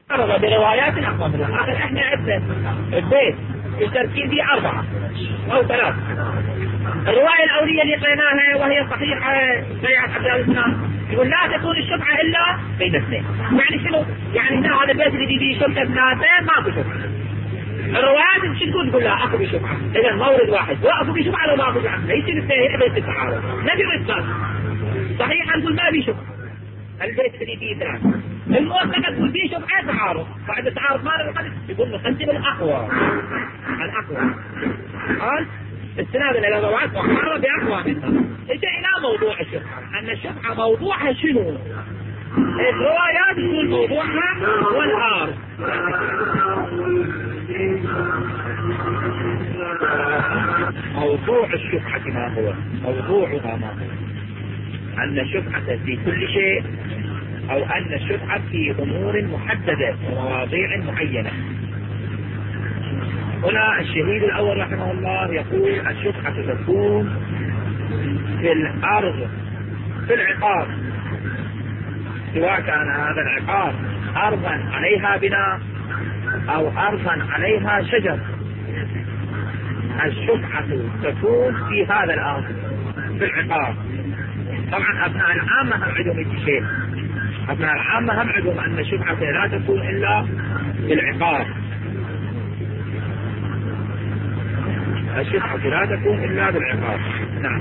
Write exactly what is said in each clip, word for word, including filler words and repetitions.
أربعة بروايات أقوى منها. آخر إحنا عندنا البيت التركيب دي أربعة أو ثلاث. الرواية الأولية اللي قريناها وهي صحيحة بيعة عبد الله يقول لا تكون الشفعة إلا بين اثنين. يعني شنو؟ يعني هنا هذا البيت اللي فيه شفعة ثلاثة ماكو شفعة. الروايات شو تقول؟ تقول لا اكو بشفعة. إذا مورد واحد واكو بشفعة لو ما اكو بشفعة يصير اثنين بيت التعارض. نبي الإثبات صحيح نقول ما بي شفعة. البيت اللي فيه ثلاثة المؤسسة تقول فيه شفعة تعارض. بعد التعارض ما نقدر يقول نقدم الأقوى الأقوى. قال استناد الى روايات محاربة بأقوى منها. اجى الى موضوع الشفعة ان الشفعة موضوعها شنو؟ الروايات تقول موضوعها هو العارض. موضوع الشفعة ما هو؟ موضوعها ما هو؟ ان الشفعة في كل شيء او ان الشفعة في امور محددة ومواضيع معينة. هنا الشهيد الأول رحمه الله يقول الشفعة تكون في الأرض في العقار، سواء كان هذا العقار أرضا عليها بناء أو أرضا عليها شجر. الشفعة تكون في هذا الأرض في العقار. طبعا أبناء العامة هم عندهم شيء. أبناء العامة هم عندهم أن الشفعة لا تكون إلا في العقار. الشفعة لا تكون إلا بالعقار. نعم.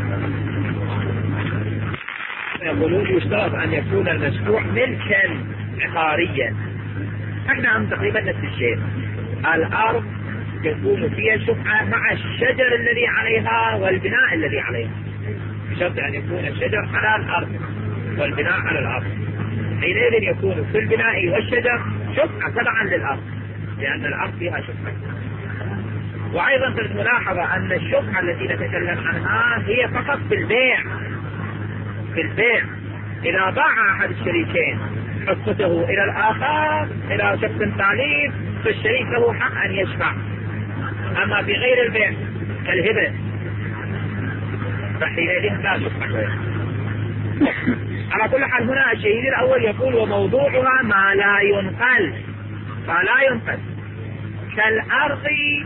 يقولون يشترط أن يكون المشروع ملكا عقاريا. احنا هم تقريبا نفس الشيء. الأرض يكون فيها الشفعة مع الشجر الذي عليها والبناء الذي عليها، بشرط أن يكون الشجر على الأرض والبناء على الأرض. حينئذ يكون في البناء والشجر شفعة تبعا للأرض، لأن الأرض فيها شفعة. وأيضا في الملاحظة أن الشفعة التي نتكلم عنها هي فقط في البيع. في البيع إذا باع أحد الشريكين حصته إلى الآخر إلى شخص ثالث فالشريك له حق أن يشفع. أما في غير البيع كالهبة فحينئذ لا شفعة. على كل حال هنا الشهيد الأول يقول وموضوعها ما لا ينقل، فلا ينقل كالأرض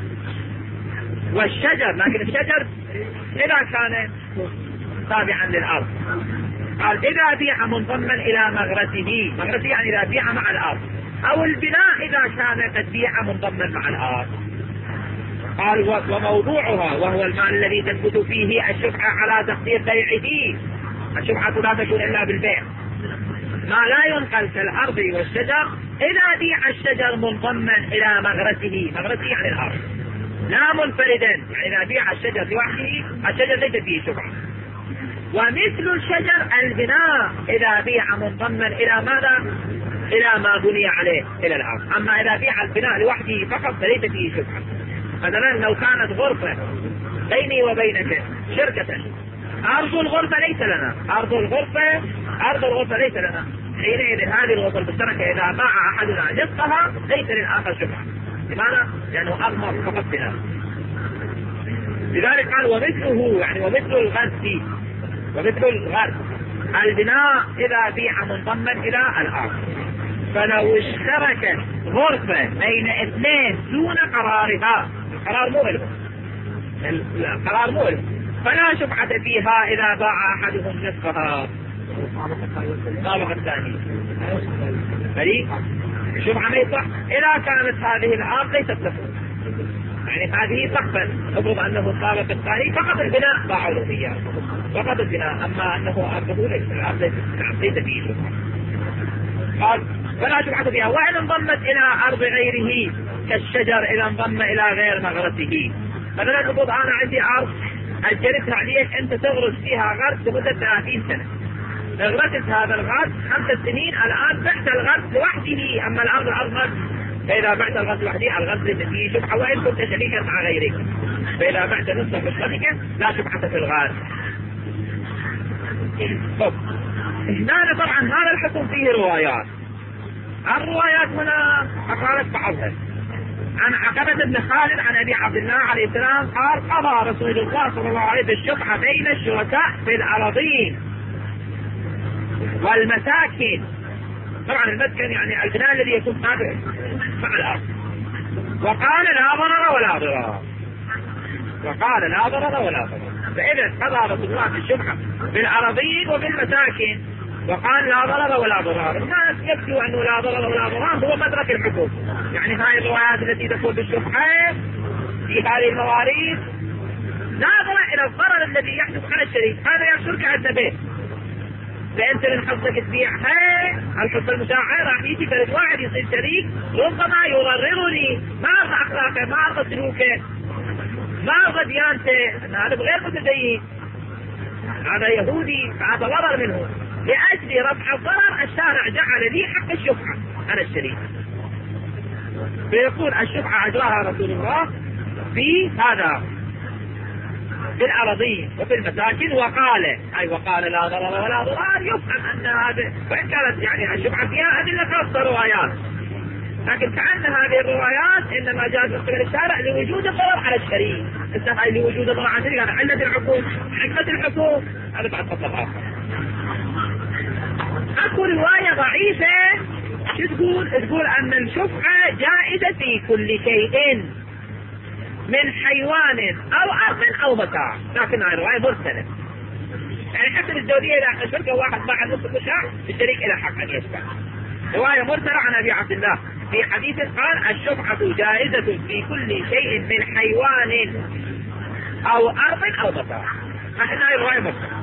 والشجر. لكن الشجر إذا كان تابعا للأرض، قال إذا بيع منضما إلى مغرسه، مغرسه يعني إذا بيع مع الأرض، أو البناء إذا كان قد بيع منضما مع الأرض. قال وموضوعها وهو المال الذي تثبت فيه الشفعة على تقدير بيعه. الشفعة لا تكون إلا بالبيع. ما لا ينقل كالأرض والشجر إذا بيع الشجر منضما إلى مغرسه، مغرسه يعني الأرض لا منفردا، يعني إذا بيع الشجر لوحده الشجر ليس فيه شفعة. ومثل الشجر البناء إذا بيع منضما إلى ماذا؟ إلى ما بني عليه إلى الأرض. أما إذا بيع البناء لوحده فقط فليس فيه شفعة. مثلا لو كانت غرفة بيني وبينك شركة، أرض الغرفة ليس لنا، أرض الغرفة أرض الغرفة ليس لنا، حينئذ هذه الغرفة المشتركة إذا باع أحدنا نصفها ليس للآخر شفعة. لماذا؟ لأنه أضمر فقط بنا. لذلك قال ومثله يعني ومثل الغرس، ومثل الغرس البناء إذا بيع منضما إلى الأرض. فلو اشتركت غرفة بين اثنين دون قرارها، القرار مو له، القرار مو له، فلا شفعة فيها إذا باع أحدهم نصفها. طابق الثاني فريق الشفعة ما يصح إذا كانت هذه الأرض ليست له، يعني هذه صحبا. افرض أنه الطابق الثاني فقط البناء باعوا له إياه، فقط البناء، أما أنه أرضه ليس فيه شفعة. قال فلا شفعة فيها. وإن انضمت إلى أرض غيره كالشجر إذا انضم إلى غير مغرسه. مثلا افرض أنا عندي أرض أجرتها عليك أنت تغرس فيها غرس لمدة ثلاثين سنة، غرست هذا الغرس خمس سنين، الآن بعت الغرس لوحده، أما الأرض الأرض غرس. فإذا بعت الغرس لوحده الغرس ليس فيه شفعة وإن كنت شريكا مع غيرك. فإذا بعت نصف الشركة لا شفعة في الغرس. طب هنا طبعا هذا الحكم فيه روايات. الروايات هنا أقالت بعضها. عن عقبة بن خالد عن أبي عبد الله عليه السلام قال قضى رسول الله صلى الله عليه وسلم بالشفعة بين الشركاء في الأراضين والمساكن طبعا المسكن يعني البناء الذي يكون قابل مع الأرض. وقال لا ضرر ولا ضرار، وقال لا ضرر ولا ضرار. فإذا قضى رسول الله في الشبهة بالأراضين وبالمساكن وقال لا ضرر ولا ضرار. الناس يبدو أنه لا ضرر ولا ضرار هو مدرك الحكم، يعني هاي الروايات التي تقول بالشبهة في هذه المواريث ناظرة إلى الضرر الذي يحدث على الشريك. هذا يشرك عندنا به، فأنت من حظك تبيعها الحصة المشاعة راح يجي فرد واحد يصير شريك ربما يضررني، ما أرضى أخلاقه، ما أرضى سلوكه، ما أرضى ديانته، هذا غير متدين، هذا يهودي، فهذا ضرر منه. لأجل رفع الضرر الشارع جعل لي حق الشفعة على الشريك، فيقول الشفعة أجراها رسول الله في هذا في الأراضين وفي المساكن. وقال أي وقال لا ضرر ولا ضرار، يفهم أن هذا، وإن كانت يعني الشفعة فيها أدلة خاصة روايات، لكن كأن هذه الروايات إنما جاءت من قبل الشارع لوجود الضرر على الشريك، استفعل لوجود الضرر على الشريك، هذا علة الحكم، حكمة الحكم، هذا بعد فصل آخر. أكو رواية ضعيفة شو تقول؟ تقول أن الشفعة جائزة في كل شيء من حيوان أو أرض أو متاع، لكن هاي رواية مرسلة، يعني حتى الزوجية إذا الشركة واحد باع نصف المشاع الشريك إلى حق أن يشفع. رواية مرسلة عن أبي عبد الله في حديث قال الشفعة جائزة في كل شيء من حيوان أو أرض أو متاع، لكن هاي رواية مرسلة.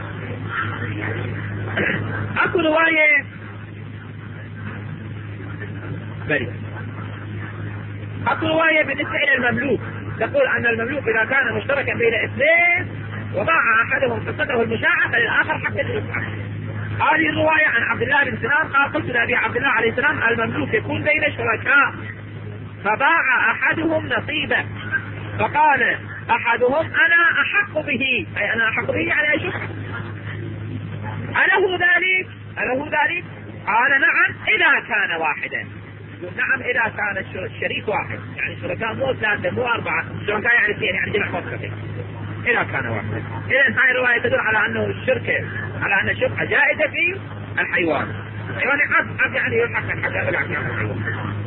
أكو رواية بريء، أكو رواية بالنسبة إلى المملوك تقول أن المملوك إذا كان مشتركا بين اثنين وضاع أحدهم حصته المشاعة فللآخر حق الشفعة. هذه الرواية عن عبد الله بن سنان قال قلت لأبي عبد الله عليه السلام المملوك يكون بين شركاء فباع أحدهم نصيبه فقال أحدهم أنا أحق به، أي أنا أحق به على الشفعة، أله ذلك؟ أله ذلك؟ قال نعم إذا كان واحدا. نعم إذا كان الشريك واحد، يعني شركاء مو ثلاثة مو أربعة، شركاء يعني اثنين، يعني جمع موقفين إذا كان واحد. إذن هاي الرواية تدل على أنه الشركة على أن الشفعة جائزة في الحيوان، يعني عبد يعني يلحق الحق بالعكس عن الحيوان.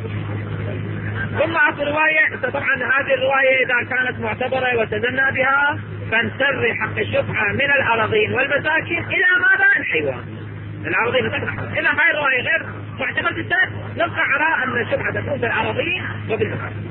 ثم أكو رواية، طبعا هذه الرواية إذا كانت معتبرة وتزنى بها فانسر حق الشفعة من الأراضين والمساكن إلى ماذا؟ الحيوان. الأراضين والمساكن. إذا هاي الرواية غير معتبرة السنة نبقى على أن الشفعة تكون في الأراضين وبالمساكن.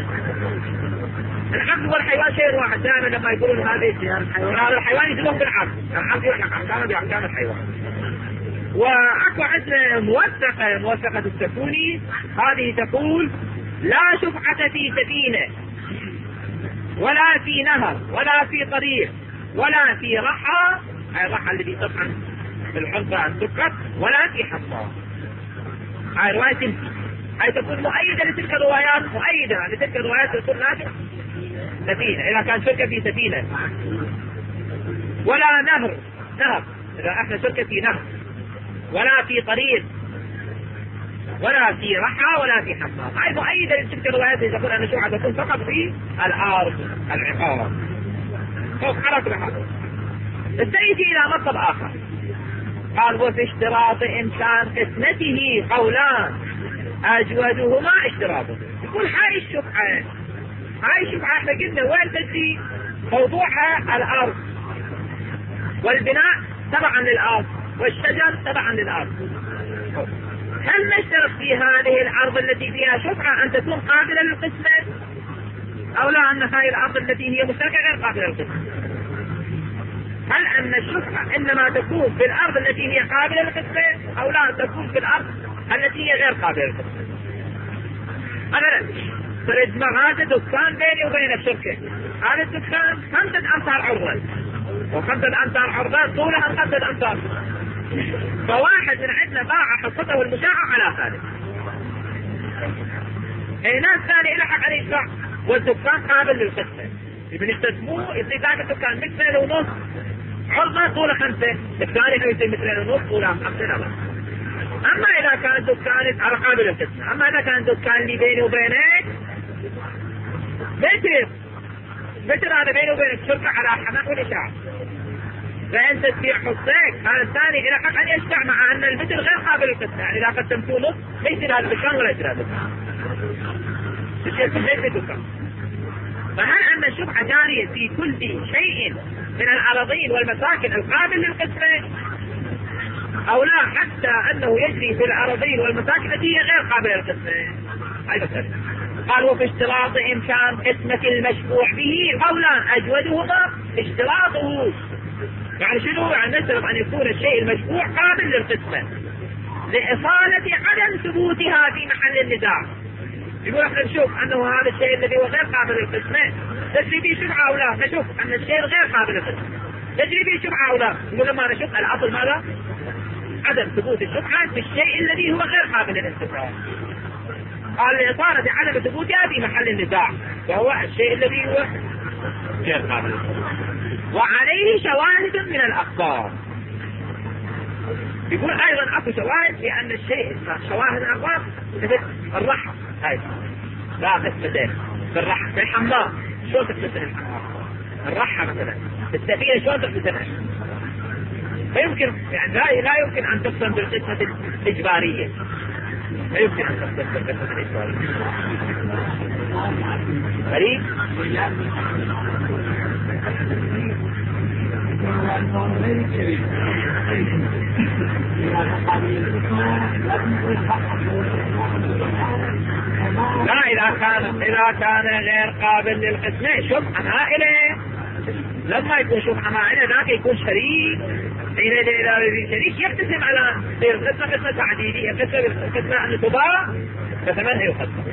العبد والحيوان شيء واحد، دائما لما يقولون هذه هذا الحيوان يسمون بالعبد، العبد يلحق أحكامه بأحكام الحيوان. وأكو عندنا موثقة موثقة السكوني هذه تقول لا شفعة في سفينة ولا في نهر ولا في طريق ولا في رحى، هاي الرحى الذي طبعا بالحنطة عن سكر، ولا في حصى. هاي رواية تمشي، هاي تكون مؤيدة لتلك الروايات، مؤيدة لتلك الروايات تكون نافع سفينة إذا كان شركة في سفينة، ولا نهر نهر إذا احنا شركة في نهر، ولا في طريق ولا في رحى ولا في حصى. هاي مؤيدة لتلك الروايات اللي تقول أن الشفعة تكون فقط في الأرض العقار. فوق حرك بحاجة. السيد إلى مطلب آخر قال وفي اشتراط إمكان قسمته قولان أجودهما اشتراطه. يقول هاي الشفعة هاي الشفعة احنا قلنا وين تجري؟ موضوعها الأرض والبناء تبعا للأرض والشجر تبعا للأرض. هل نشترط في هذه الأرض التي فيها شفعة أن تكون قابلة للقسمة أو لا أن هذه الأرض التي هي مشتركة غير قابلة للقسمة؟ هل أن الشفعة إنما تكون في الأرض التي هي قابلة للقسمة أو لا تكون في الأرض التي هي غير قابلة للقسمة؟ أبدا. فرد ما هذا دكان بيني وبين الشركة، هذا الدكان خمسة أمتار عرضا وخمسة أمتار عرضا طولها خمسة أمتار، فواحد من عندنا باع حصته المشاعة على ثالث، ناس ثاني يلحق عليه يدفع والدكان قابل للقسمة، يبي يستثموه يصير ذاك الدكان مثلين ونص عرضا طوله خمسة، الثاني يصير مثلين ونص طوله خمسة لا. أما إذا كان الدكان على قابل للقسمة، أما إذا كان الدكان اللي بيني وبينك متر متر هذا بيني وبينك شركة على حماق والإشاعة، فانت تبيع حصيك، هذا الثاني الى حق ان يشفع مع ان المثل غير قابل للقسمة. يعني اذا قسمتوه نص ما يصير هذا الدكان ولا يصير هذا الدكان، يصير في البيت دكان. فهل ان الشبهة جارية في كل شيء من الاراضين والمساكن القابل للقسمة، او لا حتى انه يجري في الاراضين والمساكن التي هي غير قابلة للقسمة؟ هاي مسألة. قال وفي اشتراط امكان قسمة المشفوع به قولان اجودهما اشتراطه. يعني شنو؟ يعني نشترط ان يكون الشيء المشفوع قابل للقسمة لإصالة عدم ثبوتها في محل النزاع. يقول احنا نشوف انه هذا الشيء الذي هو غير قابل للقسمة تجري به شبهة او لا، نشوف ان الشيء غير قابل للقسمة تجري به شبهة او لا. يقول لما نشوف الاصل ماذا؟ عدم ثبوت الشبهة في الشيء الذي هو غير قابل للانتفاع. قال لإصالة عدم ثبوتها في محل النزاع وهو الشيء الذي هو غير قابل للانتفاع. وعليه شواهد من الأخبار. يقول أيضا أكو شواهد في أن الشيء شواهد الأخبار مثل الرحم. هاي لا قسمتين في الرحم في الحمام. شلون تقسم الحمام؟ الرحم مثلا في السفينة شلون تقسم؟ فيمكن يعني لا لا يمكن أن تقسم بالقسمة الإجبارية. لا يمكن أن تقسم بالقسمة الإجبارية. فريق لا إذا كان إذا كان غير قابل للقسمة شبهة مائلة. لما يكون شبهة مائلة ذاك يكون شريك. حينئذ إذا شريك يقتسم على قسمة قسمة تعديلية قسمة قسمة أن تباع فثمنها يقسم.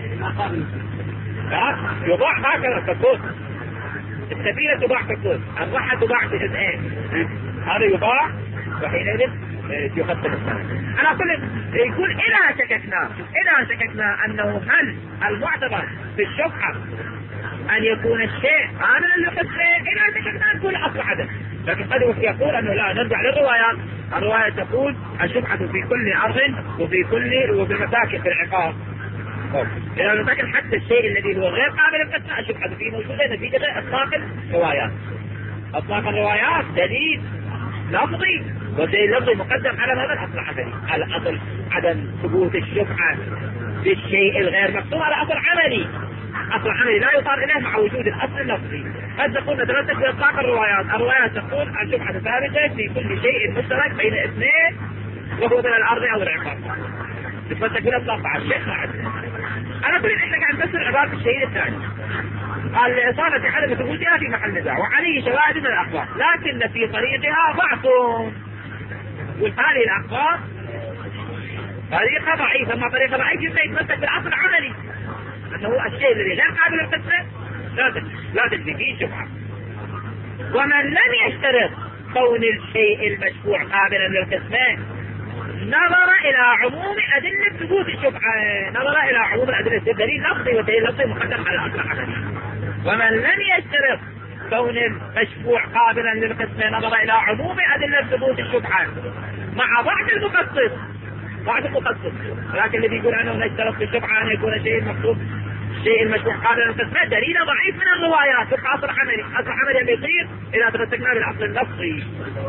يباع هكذا ككوس. السفينة تباع ككوس، الرحى تباع بجزئين، هذا يباع وحينئذ يقسم الثمن. أنا أقول يقول إذا شككنا إذا شككنا أنه هل المعتبر في الشبهة أن يكون الشيء قابلا للقسمة، إذا شككنا نقول أصل عدم. لكن قد يقول أنه لا، نرجع للروايات. الرواية تقول الشبهة في كل أرض وفي كل وفي المساكن في العقار. إذا المساكن حتى الشيء الذي هو غير قابل للقسمة الشبهة فيه موجودة نتيجة إطلاق الروايات. إطلاق الروايات دليل لفظي، والدليل اللفظي مقدم على هذا الأصل العملي. الأصل عدم ثبوت الشبهة في الشيء الغير مقصود على أصل عملي. أصل عملي لا يطار إليه مع وجود الأصل اللفظي. قد نقول نتمسك بإطلاق الروايات. الروايات تقول الشبهة ثابتة في كل شيء مشترك بين اثنين وهو من الأرض أو العقار. تتمسك بالإطلاق على الشيء ما عندنا. أنا أقول إن إحنا قاعد نفسر عبارة الشيء الثاني. قال لإصالة عدم ثبوتها في محل نزاع وعليه شواهد من الأخبار لكن في طريقها ضعف. وهذه الأخبار طريقة ضعيفة. ما طريقة ضعيفة يتمسك بالأصل العملي أنه الشيء الذي غير قابل للقسمة لا لا تجري فيه شبهة. ومن لم يشترط كون الشيء المشفوع قابلا للقسمة نظر إلى عموم أدلة ثبوت الشبهة. نظر إلى عموم الأدلة الدليل لفظي والدليل لفظي مقدم على الأصل العملي. ومن لم يشترط كون المشفوع قابلا للقسمة نظر إلى عموم أدلة ثبوت الشبهة مع بعض المخصص. بعض المخصص لكن الذي يقول أنه نشترط في الشبهة أن يكون الشيء المقصود الشيء المشفوع قابلا للقسمة دليل ضعيف من الروايات في الأصل العملي. الأصل العملي يصير إذا تمسكنا بالأصل اللفظي.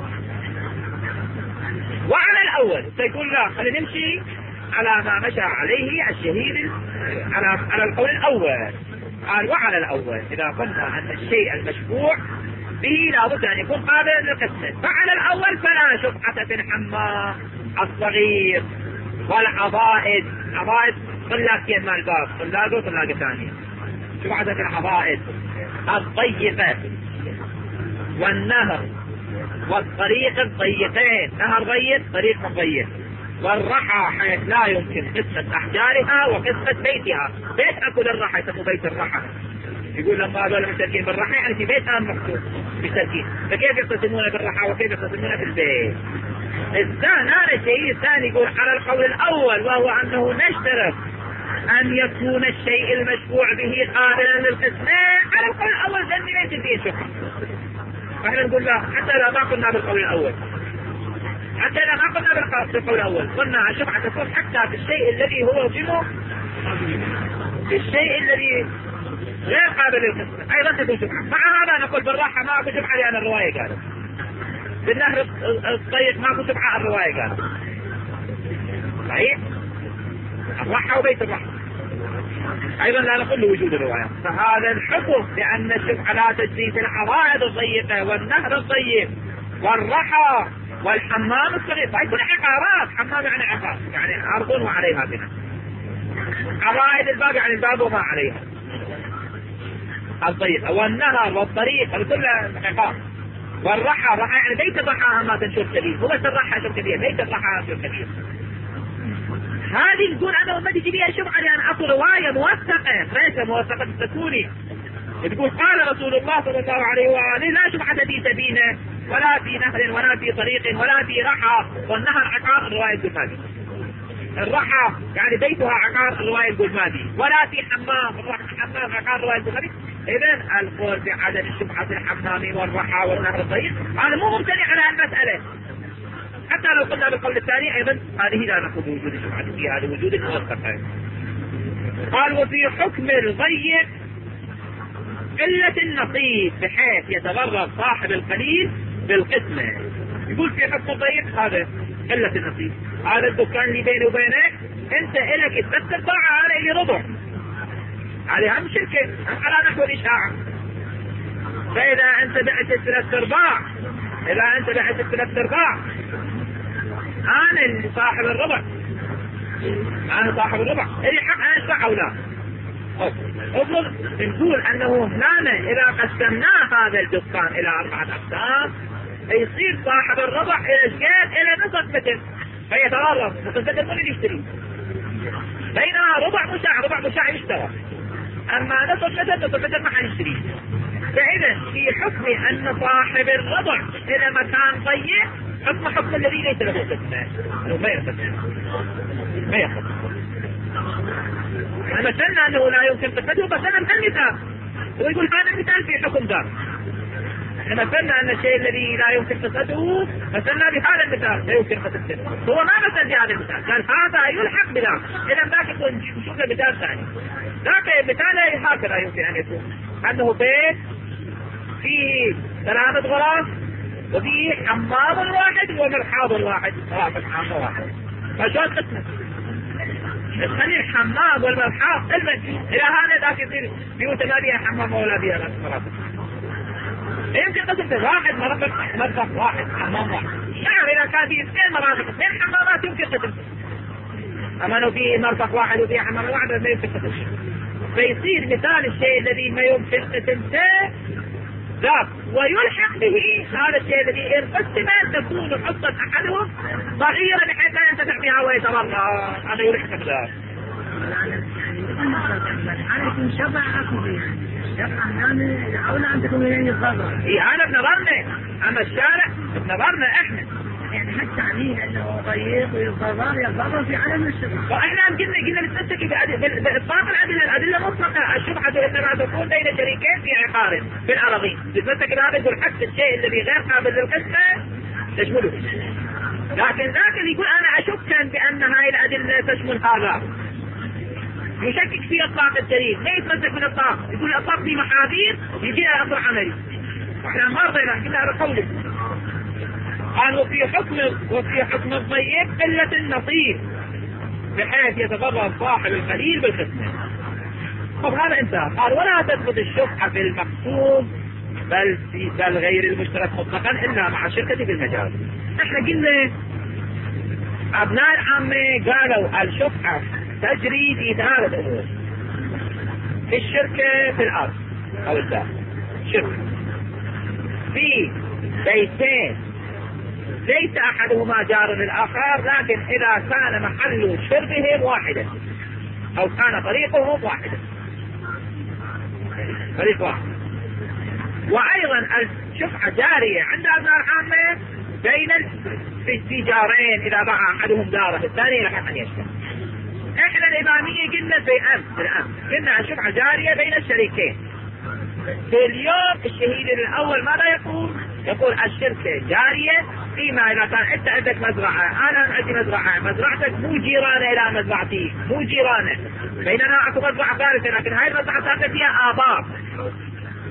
وعلى الأول سيقول لا خلينا نمشي على ما مشى عليه الشهيد على على القول الأول. قال وعلى الأول إذا قلنا أن الشيء المشفوع به لابد أن يكون قابلا للقسمة فعلى الأول فلا شبهة في الحمام الصغير والحضائض. حضائض طلاقين مال باب طلاقه وطلاقة ثانية. شبهة في الحضائض الضيقة والنهر والطريق الضيقين. نهر ضيق طريق مضيق. والرحى حيث لا يمكن قسمة أحجارها وقسمة بيتها. بيت أكل الرحى يسمى بيت الرحى. يقول لما هذول مشتركين بالرحى يعني في بيت آن مقصود مشتركين. فكيف يقسمون بالرحى وكيف يقسمون بالبيت؟ الثاني هذا الشيء الثاني يقول على القول الأول وهو أنه نشترط أن يكون الشيء المشفوع به قابلا للقسمة. على القول الأول ذنب ليس فيه شبهة. فاحنا نقول لا حتى لا ما قلنا بالقول الأول حتى لا ما قلنا بالقول الأول قلنا الشبهة تكون حتى في الشيء الذي هو جنو في الشيء الذي غير قابل للقسمة أيضا تكون شبهة. مع هذا نقول بالراحة ما أكو شبهة لأن الرواية قالت بالنهر الطيب ماكو شفعة الرواية قال صحيح الرحى وبيت الرحى ايضا لا نقول لوجود الرواية. فهذا الحكم بان الشفعة لا تجري في الحوائط الضيقة والنهر الطيب والرحى والحمام الصغير. طيب كل عقارات، حمام يعني عقار يعني ارض وعليها بنا، عوائد الباب يعني الباب وما عليها الضيقة، والنهر والطريق هذا كله عقار. والرحى الرحى يعني بيت الرحى ما تنشر كبير، هو بس الرحى شر كبير، بيت الرحى شر كبير. هذه نقول انا وما تجي بيها شفعة لان اكو رواية موثقة ليس موثقة التكوني تقول قال رسول الله صلى الله عليه وآله لا شفعة في سبينة ولا في نهر ولا في طريق ولا في رحى. والنهر عقار الرواية القلمادي، الرحى يعني بيتها عقار الرواية القلمادي، ولا في حمام حمام عقار الرواية القلمادي. اذا القول بعدم الشفعة في الحمام والرحى والنهر الطريق هذا مو ممتنع على المسألة. حتى لو قلنا بالقول الثاني ايضا هذه لا نقول بوجود الشفعة فيها، هذا وجود الموثقة. قال وفي حكم الضيق قلة النصيب بحيث يتغرب صاحب القليل بالقسمة. يقول في حكم الضيق هذا قلة النصيب، هذا الدكان اللي بيني وبينك انت الك ثلاث ارباع انا الي ربع، هذه هم شركة على نحو الاشاعة. فاذا انت بعت ثلاث ارباع اذا انت بعت ثلاث ارباع انا صاحب الربع، انا صاحب الربع الي حق ان ادفع او لا. افرض نقول انه هنا اذا قسمناه هذا الدكان الى اربعة اقسام يصير صاحب الربع الى الشيء الى نصف متر فيتغرب، نصف متر من يشتري، بينما ربع مشاع ربع مشاع يشترى، اما نصف متر نصف متر ما حيشتري. فاذا في حكم ان صاحب الربع الى مكان ضيق حكم حكم الذي ليس له قسمه، انه ما يقسم ما يقسم. مثلنا انه لا يمكن قسمته مثلا المثال، ويقول هذا المثال في حكم دار. احنا مثلنا ان الشيء الذي لا يمكن قسمته مثلنا بهذا المثال لا يمكن قسمته، هو ما مثل بهذا المثال، قال هذا يلحق بذاك. اذا ذاك يكون نشوف له مثال ثاني. ذاك المثال هكذا يمكن ان يكون انه بيت فيه ثلاثة غرف وفيه حمام واحد ومرحاض واحد، غرفة حمام واحد، فشو قسمه؟ خلي الحمام والمرحاض الى هذا ذاك يصير بيوت ما بيها حمام ولا بيها مرافق. يمكن قسم واحد مرافق مرفق واحد حمام واحد. نعم اذا كان في اثنين مرافق اثنين حمامات يمكن قسم، اما انه في مرفق واحد وفي حمام واحد ما يمكن قسم. فيصير مثال الشيء الذي ما يمكن قسمته ذاك ويلحق به هذا الشيء الذي ان قسم تكون حصة احدهم صغيرة بحيث لا ينتفع بها ويتبرع، هذا يلحق ذاك. عليكم شبع اكو يعني شبع يعني اولى ان تكون يعني الضرر. اي انا بنظرنا، اما الشارع بنظرنا احنا يعني حتى عليه انه ضيق ويتضرر يتضرر في عالم الشبع. واحنا قلنا قلنا نتمسك باطلاق الادله، الادله مطلقه، الشبهه انما تكون بين شريكين في عقار في الاراضي، نتمسك بهذا يقول حتى الشيء الذي غير قابل للقسمه تشمله. لكن ذاك اللي يقول انا اشك بان هاي الادله تشمل هذا يشكك في اطلاق الدليل، ما يتمسك بالاطلاق، يقول الاطلاق في محاذير يجي لها اثر عملي، واحنا ما رضينا قلنا هذا قولي. قال وفي حكم وفي حكم الضيق قلة النصيب بحيث يتضرر صاحب القليل بالقسمة. طب هذا انتهى. قال ولا تثبت الشفعة في المقسوم بل في بل غير المشترك مطلقا الا مع الشركة في المجال. احنا قلنا ابناء العامة قالوا الشفعة تجري في ثلاثة امور، في الشركة في الارض او الدار شركة، في بيتين ليس احدهما جار للاخر لكن اذا كان محل شربهم واحدا او كان طريقهم واحدا، طريق واحد. وايضا الشفعة جارية عند ابناء العامة بين التجارين اذا باع احدهم داره الثاني يلحق ان يشتري. احنا الامامية قلنا في امس في الامس قلنا الشفعة جارية بين الشريكين. في اليوم الشهيد الاول ماذا يقول؟ يقول الشركة جارية فيما اذا كان انت عندك مزرعة انا عندي مزرعة، مزرعتك مو جيرانة الى مزرعتي، مو جيرانة، بيننا اكو مزرعة ثالثة لكن هاي المزرعة ثالثة فيها ابار،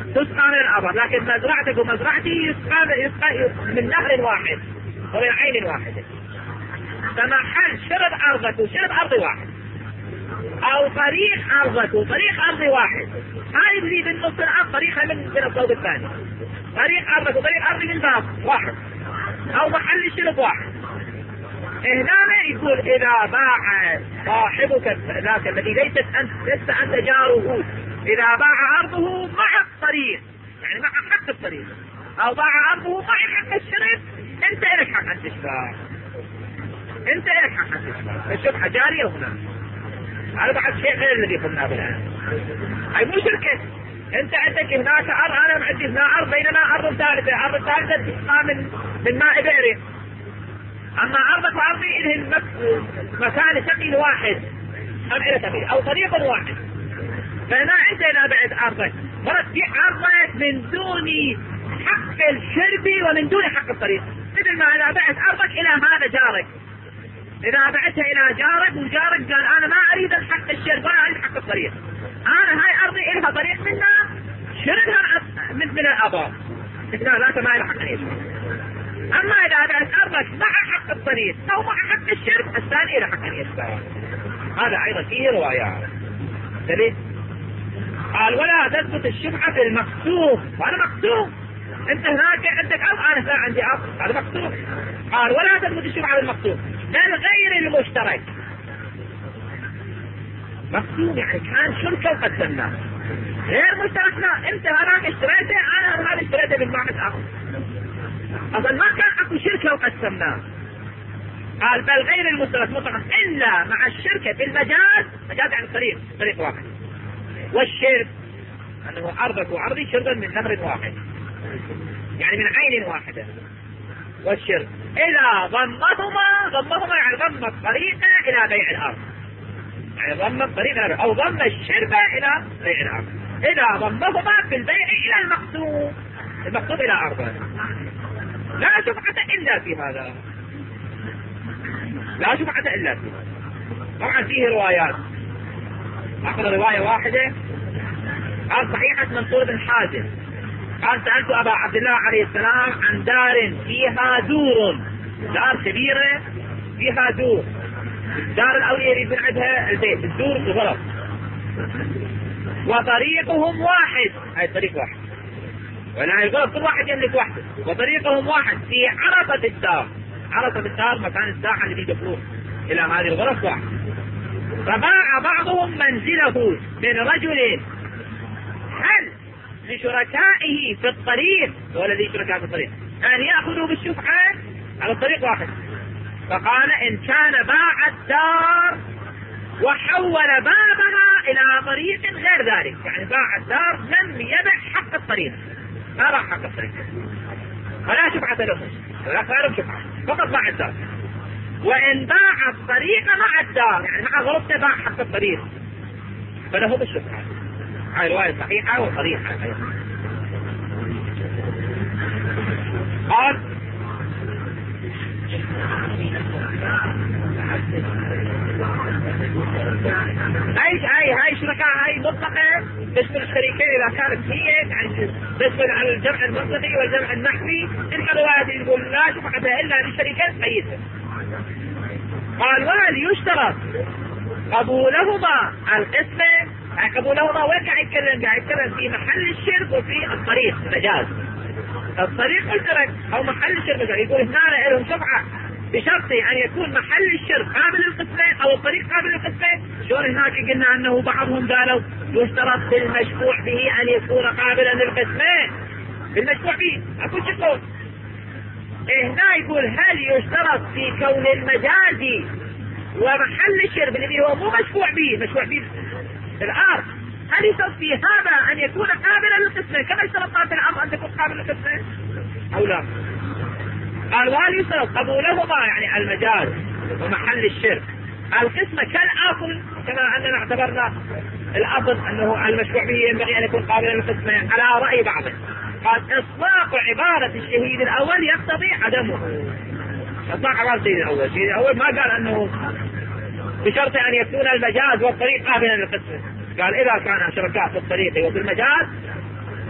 تسقى من الأبر، لكن مزرعتك ومزرعتي يسقى, يسقى من نهر واحد ومن عين واحدة. فمحل شرب أرضك وشرب أرض واحد، أو طريق أرضك وطريق أرض واحد، هاي اللي بالنص الأرض طريقها من من الصوب الثاني، طريق أرضك وطريق أرض من باب واحد، أو محل شرب واحد. هنا يقول إذا باع صاحبك ذاك الذي ليست أنت لست أنت جاره، إذا باع أرضه مع الطريق، يعني مع حق الطريق، أو باع أرضه مع حق الشرب، أنت إلك حق أن تشبع، أنت إلك حق أن تشبع. الشبهة جارية هنا، هذا بعد شيء غير الذي قلناه الآن. أي مو شركة، أنت عندك هناك أرض، أنا عندي هنا أرض، بينما أرض ثالثة، أرض ثالثة تسقى من من ماء بئر، أما أرضك وأرضي إلهن مكان سقي واحد أم إلى سبيل أو طريق واحد. فهنا أنت إذا بعت أرضك مرت في أرضك من دون حق الشرب ومن دون حق الطريق، مثل ما إذا بعت أرضك إلى هذا جارك، إذا بعتها إلى جارك وجارك قال أنا ما أريد حق الشرب ولا أريد حق الطريق، أنا هاي أرضي إلها طريق منها شربها من من الآبار، إذا ذاك ما إلها حق الشرب. أما إذا بعت أرضك مع حق الطريق أو مع حق الشرب، الثاني إلى حق الإشباع. هذا أيضا فيه روايات. سبيل قال ولا تثبت الشبهة في المقسوم، وأنا مقسوم، أنت هناك عندك أرض أنا هنا عندي أرض، هذا مقسوم. قال ولا تثبت الشبهة في المقسوم بل غير المشترك. مقسوم يعني كان شركة وقسمناه، غير مشتركنا، أنت هناك اشتريته أنا هنا اشتريته بالمعنى أرض، أصلا ما كان أكو شركة وقسمناه. قال بل غير المشترك مطلقا إلا مع الشركة في المجاز، مجاز عن الطريق، طريق واحد، والشرب أنه أرضك وأرضي شربا من نهر واحد، يعني من عين واحدة. والشرب إذا ضمهما، ضمهما يعني ضم الطريق إلى بيع الأرض، يعني ضم الطريق إلى أو ضم الشرب إلى بيع الأرض، إذا ضمهما في البيع إلى المقصود، المقصود إلى أرضه. لا شبهة إلا في هذا، لا شبهة إلا في هذا. طبعا فيه روايات، أخذ رواية واحدة قال صحيحة منصور بن حازم قال سألت أبا عبد الله عليه السلام عن دار فيها دور، دار كبيرة فيها دور، دار الأولياء يريد من عندها البيت، الدور غلط، وطريقهم واحد، هاي طريق واحد ولا يغلط، كل واحد يملك واحدة، وطريقهم واحد في عرفة الدار، عرفة الدار مكان الساحة اللي يدخلون إلى هذه الغرف واحد. فباع بعضهم منزله من رجل، هل لشركائه في الطريق ولا لشركاء في الطريق أن يأخذوا بالشفعة على الطريق واحد؟ فقال إن كان باع الدار وحول بابها إلى طريق غير ذلك، يعني باع الدار لم يبع حق الطريق، ما باع حق الطريق، فلا شفعة له، لا خير شفعة، فقط باع الدار. وإن باع الطريق مع الدار، يعني مع غرفته باع حق الطريق، فله بالشفعة. هاي رواية صحيحة وصريحة. قال هاي هاي هاي شركاء، هاي مطلقة تشمل الشريكين إذا كانت هي، يعني تشمل على الجمع المنطقي والجمع النحوي. تلك الرواية يقول لا شفعة إلا للشريكين قيدها. قال وهل يشترط قبولهما القسمة؟ قبولهما وين قاعد يتكلم؟ قاعد يتكلم في محل الشرك وفي الطريق مجاز. الطريق الشرك أو محل الشرك يقول هنا لهم شفعة بشرط أن يكون محل الشرك قابل للقسمة أو الطريق قابل للقسمة. شلون هناك قلنا أنه بعضهم قالوا يشترط بالمشفوع به أن يكون قابلا للقسمة، بالمشفوع به أقول شكو. هنا يقول هل يشترط في كون المجازي ومحل الشرب الذي هو مو مشفوع به، مشفوع به الآر، هل يشترط في هذا أن يكون قابلا للقسمة كما اشترط في الأمر أن تكون قابلا للقسمة أو لا؟ قال وهل يشترط قبولهما يعني المجاز ومحل الشرك القسمة كالأصل كما أننا اعتبرنا الأصل أنه المشروع به ينبغي أن يكون قابلا للقسمة على رأي بعضه. قال إطلاق عبارة الشهيد الأول يقتضي عدمه. إطلاق عبارة الشهيد الأول، الشهيد الأول ما قال أنه بشرط أن يكون المجاز والطريق قابلا للقسمة، قال إذا كان شركاء في الطريق وفي المجاز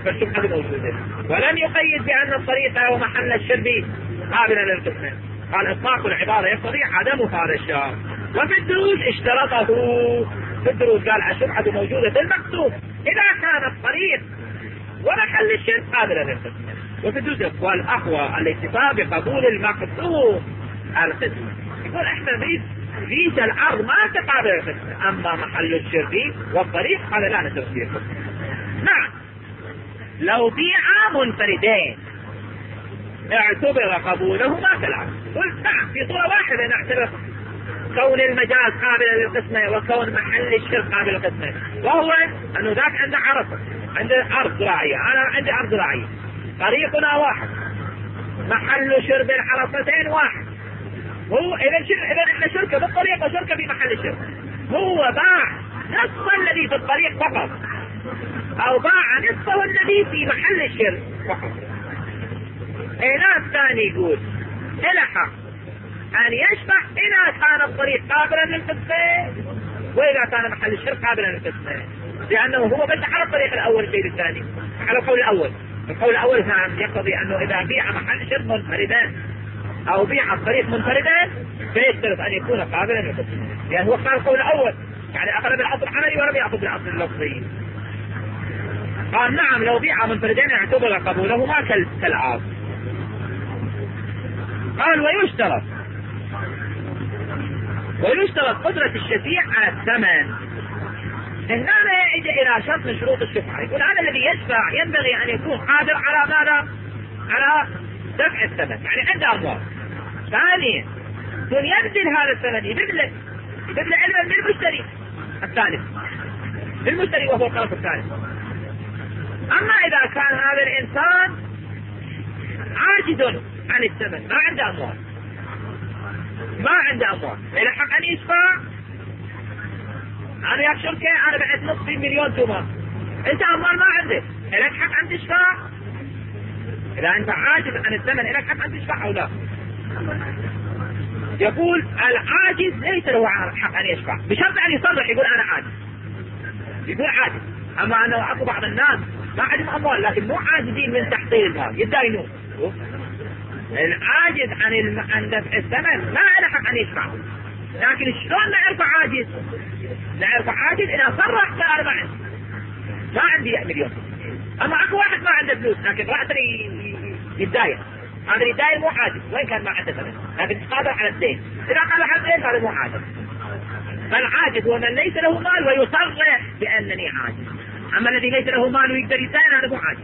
فالشبهة موجودة. ولم يقيد بأن الطريقة ومحل الشرب قابلا للقسمة، قال إطلاق العبارة يقتضي عدم هذا الشرط. وفي الدروس اشترطه، في الدروس قال الشبهة موجودة في المقصود إذا كان الطريق ومحل الشرب قابلا للقسمة. وفي الدروس والأقوى الاكتفاء بقبول المقصود القسمة. يقول احنا نريد فيش الأرض ما تقابل القسمة، أما محل الشرب والطريق هذا لا نسوي فيه القسمة. نعم لو بيعا منفردين اعتبر قبولهما كالعقد. قلت نعم في صورة واحدة نعتبر كون المجاز قابل للقسمة وكون محل الشرب قابل للقسمة، وهو أنه ذاك عنده عرض، عنده أرض زراعية، أنا عندي أرض زراعية، طريقنا واحد، محل شرب الحرفتين واحد. هو إذا شر... إذا إحنا شركة بالطريق وشركة في محل الشرب، هو باع نصف الذي في الطريق فقط أو باع نصفه الذي في محل الشرب فقط. هنا الثاني يقول إلى حق أن يشفع إذا كان الطريق قابلا للقسمة وإذا كان محل الشرب قابلا للقسمة، لأنه هو بس على الطريق الأول الشيء الثاني على القول الأول. القول الأول نعم يقتضي أنه إذا بيع محل الشرب منفردان أو بيع الطريق منفردان فيشترط أن يكون قابلا للقسمة، يعني هو كان القول الأول، يعني أخذ بالأصل العملي ولم يأخذ بالأصل اللفظي. قال نعم لو بيع منفردين اعتبر قبولهما كالعاص. قال ويشترط ويشترط قدرة الشفيع على الثمن. هنا يجي إلى شرط من شروط الشفعة، يقول هذا الذي يشفع ينبغي أن يكون قادر على ماذا؟ على دفع الثمن، يعني عنده أموال. ثانيا يكون يبذل هذا الثمن، يبذل يبذل علما للمشتري الثالث، للمشتري وهو الطرف الثالث. أما إذا كان هذا الإنسان عاجز عن الثمن، ما عنده أموال، ما عنده أموال، إلى حق أن يشفع. أنا يا شركة أنا بعت نصف مليون تومان، أنت أموال ما عندك، إلك حق أن تشفع. إذا أنت عاجز عن الثمن إلك حق أن تشفع أو لا؟ يقول العاجز ليس له حق أن يشفع بشرط أن يصرح يقول أنا عاجز، يقول عاجز. أما أنا أكو بعض الناس ما عندهم أموال لكن مو عاجزين من تحصيل المال، يداينون. العاجز عن الم... عن دفع الثمن ما له حق أن يشفع، لكن شلون نعرف عاجز؟ نعرف عاجز إذا صرح قال أنا ما عندي ما عندي مليون. أما أكو واحد ما عنده فلوس لكن رأسه يتداين، هذا يتداين مو عاجز وين كان ما عنده ثمن، لكن قادر على الدين. إذا قال على الدين هذا مو عاجز. فالعاجز هو من ليس له مال ويصرح بأنني عاجز، أما الذي ليس له مال ويقدر يتداين هذا مو عاجز.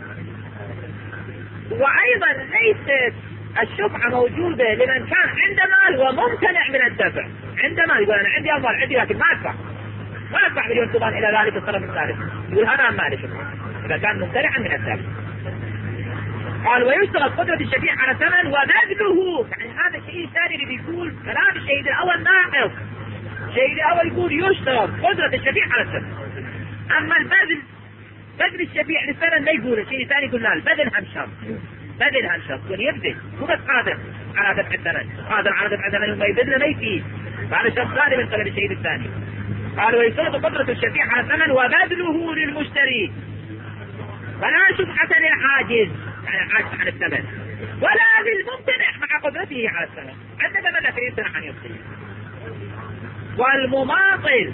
وأيضا ليست الشفعة موجودة لمن كان عنده مال وممتنع من الدفع. عنده مال يقول أنا عندي أموال عندي لكن ما أدفع، ما أدفع مليون تومان إلى ذلك الطرف الثالث، يقول هذا مالي شفعة إذا كان ممتنعا من الدفع. قال ويشترط قدرة الشفيع على الثمن وبذله، يعني هذا الشيء الثاني اللي بيقول كلام الشهيد الأول ناقص. الشهيد الأول يقول يشترط قدرة الشفيع على الثمن، أما البذل بذل الشفيع للثمن ما يقول. الشيء الثاني يقول لا البذل هم شرط، بذل هم شرط، يقول يبذل مو بس قادر على دفع الثمن، قادر على دفع الثمن وما يبذل ما يفيد. هذا شرط ثاني من طلب الشهيد الثاني. قال ويشترط قدرة الشفيع على الثمن وبذله للمشتري، فلا شفعة للعاجز يعني عاجز عن الثمن ولا للممتنع مع قدرته على الثمن، عنده ثمن لكن يمتنع عن يبذله. والمماطل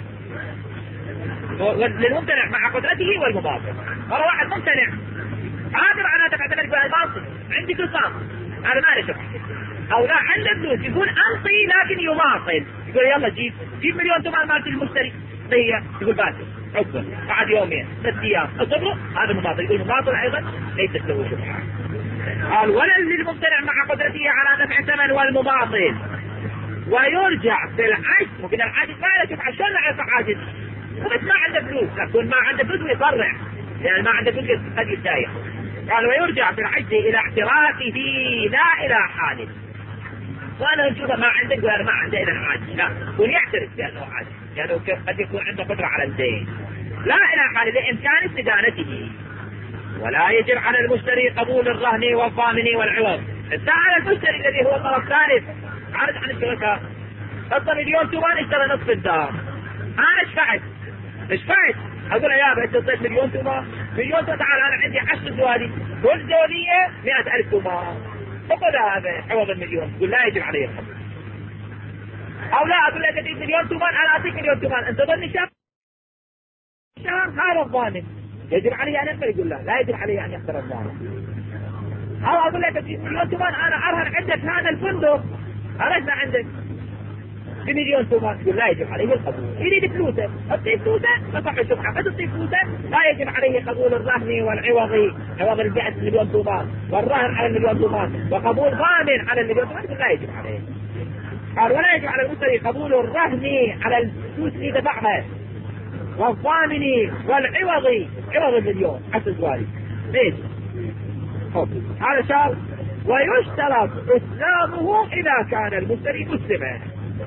للممتنع مع قدرته والمماطل، مرة واحد ممتنع قادر على دفع ثمن يقول الماطل عندي قصاص هذا ما له شفعة، او لا عنده فلوس يقول انطي لكن يماطل، يقول يلا جيب جيب مليون تومان مالت المشتري هي، يقول باسل عقبه بعد يومين ثلاث ايام اصبره، هذا مماطل. يقول مماطل ايضا ليست له شفعة. قال ولا للممتنع مع قدرته على دفع الثمن والمماطل. ويرجع في العجز، ممكن العاجز ما له شفعة، شلون نعرف عاجز؟ بس ما عنده فلوس، لكن ما عنده فلوس ويصرح يعني ما عنده فلوس قد يتضايق. قال ويرجع في العجز الى اعترافه لا الى حاله. وانا نشوفه ما عنده ولا ما عنده الى العاجز، لا يكون يعترف بانه عاجز، لانه يعني قد يكون عنده قدره على الدين لا الى حاله لامكان استدانته. ولا يجب على المشتري قبول الرهن والضامن والعوض. على المشتري الذي هو الطرف الثالث عارض عن الشركاء حط مليون تومان اشترى نصف الدار، انا اشفعت اشفعت اقول يا ابا انت اعطيت مليون تومان مليون تعال انا عندي عشر زوالي كل زولية مئة الف تومان، فقد هذا عوض المليون، تقول لا يجب عليه الخمس. او لا اقول لك اديك مليون تومان انا اعطيك مليون تومان انت ظني شهر شهر هذا الظالم يجب عليه ان يقبل، يقول لا لا يجب عليه ان يقبل الظالم. او اقول لك اديك مليون تومان انا ارهن عندك هذا الفندق ارجع عندك بمليون تومان، يقول لا يجب عليه القبول. يريد فلوسه اعطيه فلوسه فصح الشبهه، بس تعطيه فلوسه لا يجب عليه قبول الرهن والعوضي، عوض المئة مليون تومان والرهن على المليون تومان وقبول ضامن على المليون تومان، لا يجب عليه. قال ولا يجب على المشتري قبول الرهن على الفلوس اللي دفعها والضامن والعوضي عوض المليون عشر زوالي. ليش؟ هذا شرط. ويشترط اسلامه اذا كان المشتري مسلما.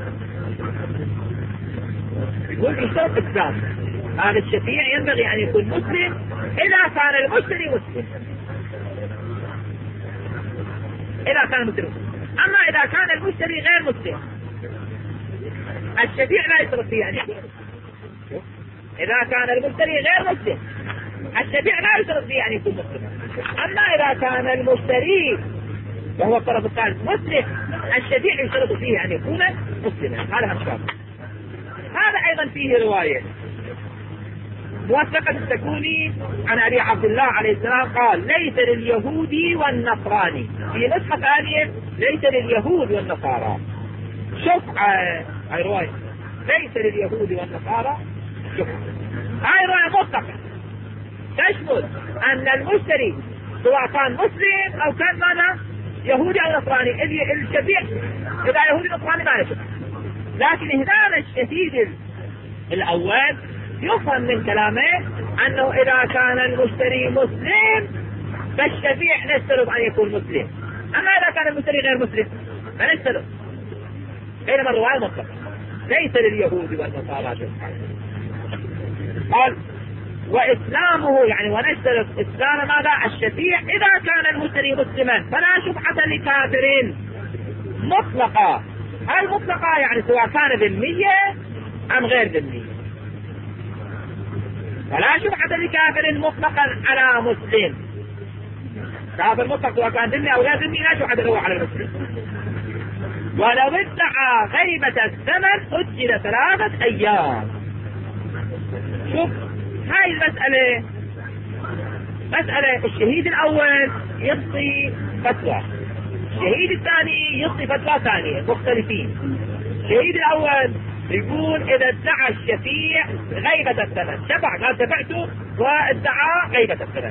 يقول يشترط اسلام، هذا الشفيع ينبغي ان يكون مسلم اذا كان المشتري مسلم، اذا كان المشتري مسلم. اما اذا كان المشتري غير مسلم الشفيع لا يشترط فيه ان يكون مسلم. اذا كان المشتري غير مسلم الشفيع لا يشترط فيه ان يكون مسلم. اما اذا كان المشتري وهو الطرف الثالث مسلم الشفيع يشترط فيه ان يكون مسلما. هذا الشرط. هذا ايضا فيه رواية موثقة السكوني عن ابي عبد الله عليه السلام قال ليس لليهودي والنصراني، في نسخة ثانية ليس لليهود والنصارى. شوف هاي رواية ليس لليهود والنصارى، شوف هاي رواية موثقة تشمل ان المشتري سواء كان مسلم او كان ماذا يهودي او نصراني، الشفيع اذا يهودي نصراني ما يشوف. لكن هنا الشديد الاول يفهم من كلامه انه اذا كان المشتري مسلم فالشفيع نشترط ان يكون مسلم، اما اذا كان المشتري غير مسلم فنشترط. بينما الرواية مطلقة ليس لليهود والنصارى. قال واسلامه يعني ونشترط اسلام ماذا الشفيع اذا كان المشتري مسلما فلا شبهة لكافر مطلقة. المطلقة يعني سواء كان ذمية ام غير ذمية، فلا شبهة لكافر مطلقا على مسلم. كافر مطلق سواء كان ذمي او غير ذمي لا شبهة له على المسلم. ولو ادعى غيبة الثمن اجل ثلاثة ايام. شوف هاي المسألة مسألة الشهيد الاول يعطي فتوى، الشهيد الثاني يعطي فتوى ثانية مختلفين. الشهيد الاول يقول اذا ادعى الشفيع غيبة الثمن، شفع قال دفعته وادعى غيبة الثمن،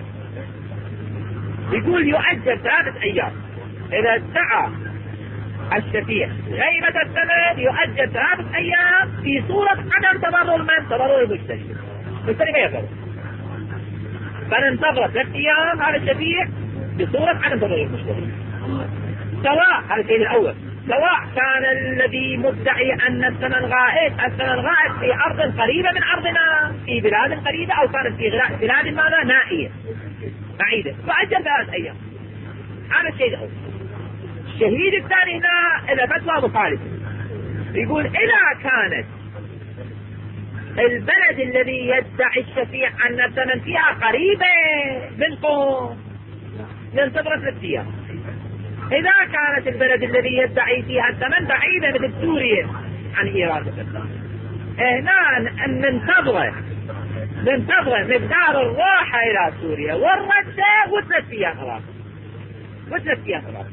يقول يؤجل ثلاثة ايام. اذا ادعى الشفيع غيبة الثمن يؤجل ثلاثة ايام في صورة عدم تضرر من تضرر المشتري، المشتري ما يضرر، فننتظر ثلاث ايام على الشفيع بصورة عدم تضرر المشتري. سواء هذا الشيء الاول، سواء كان الذي مدعي ان الثمن غائب الثمن غائب في ارض قريبة من ارضنا في بلاد قريبة او كانت في بلاد ماذا نائية بعيدة، فأجل ثلاث ايام. هذا الشيء الاول. الشهيد الثاني هنا إذا فتوى مخالفة، يقول إذا كانت البلد الذي يدعي الشفيع أن الثمن فيها قريبة منكم ننتظر ثلاث أيام. إذا كانت البلد الذي يدعي فيها الثمن بعيدة مثل سوريا عن إيران هنا ننتظر ننتظر مقدار الراحة إلى سوريا والردة وثلاث أيام خلاص وثلاث أيام خلاص.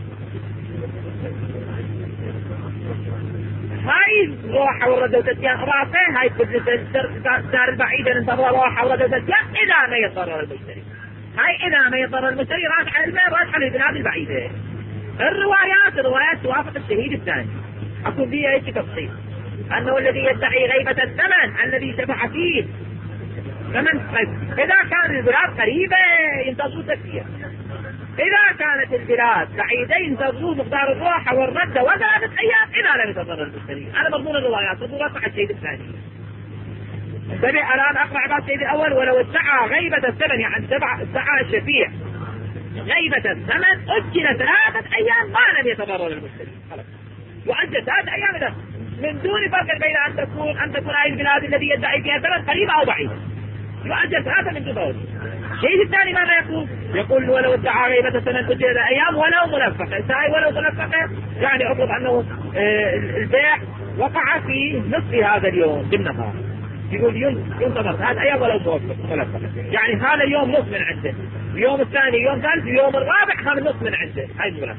هاي روحة وردة وتسيان راسه هاي الدار البعيدة ننتظر روحة وردة وتسيان إذا ما يضرر المشتري. هاي إذا ما يضرر المشتري راجع الماء راجع للبلاد البعيدة. الروايات الروايات توافق الشهيد الثاني. أقول فيها ايش تفصيل أنه الذي يدعي غيبة الثمن الذي شفع فيه ثمن إذا كان البلاد قريبة ينتظروا تكفية، إذا كانت البلاد بعيدة ينتظروا مقدار الراحة والردة وثلاثة أيام إذا لم يتضرر المشتري. هذا مضمون الروايات مضمون مع الشيء الثاني. انتبه الآن أقرأ عبارة الشيء الأول. ولو ادعى غيبة الثمن يعني ادعى الشفيع غيبة الثمن أجل ثلاثة أيام ما لم يتضرر المشتري. خلاص يؤجل ثلاثة أيام إذا من دون فرق بين أن تكون أن تكون هذه البلاد الذي يدعي فيها الثمن قريبة أو بعيدة. يؤجل ثلاثة من جبهه. الشيء الثاني ماذا يقول؟ يقول ولو ادعى غيبة سنة أجل إلى أيام ولو ملفقة. ساي ولو ملفقة يعني أفرض أنه البيع وقع في نصف هذا اليوم بالنهار، يقول ينتظر ثلاث أيام ولو ملفقة، يعني هذا اليوم نصف من عنده، اليوم الثاني يوم ثالث اليوم الرابع هذا نصف من عنده. هاي الملفقة.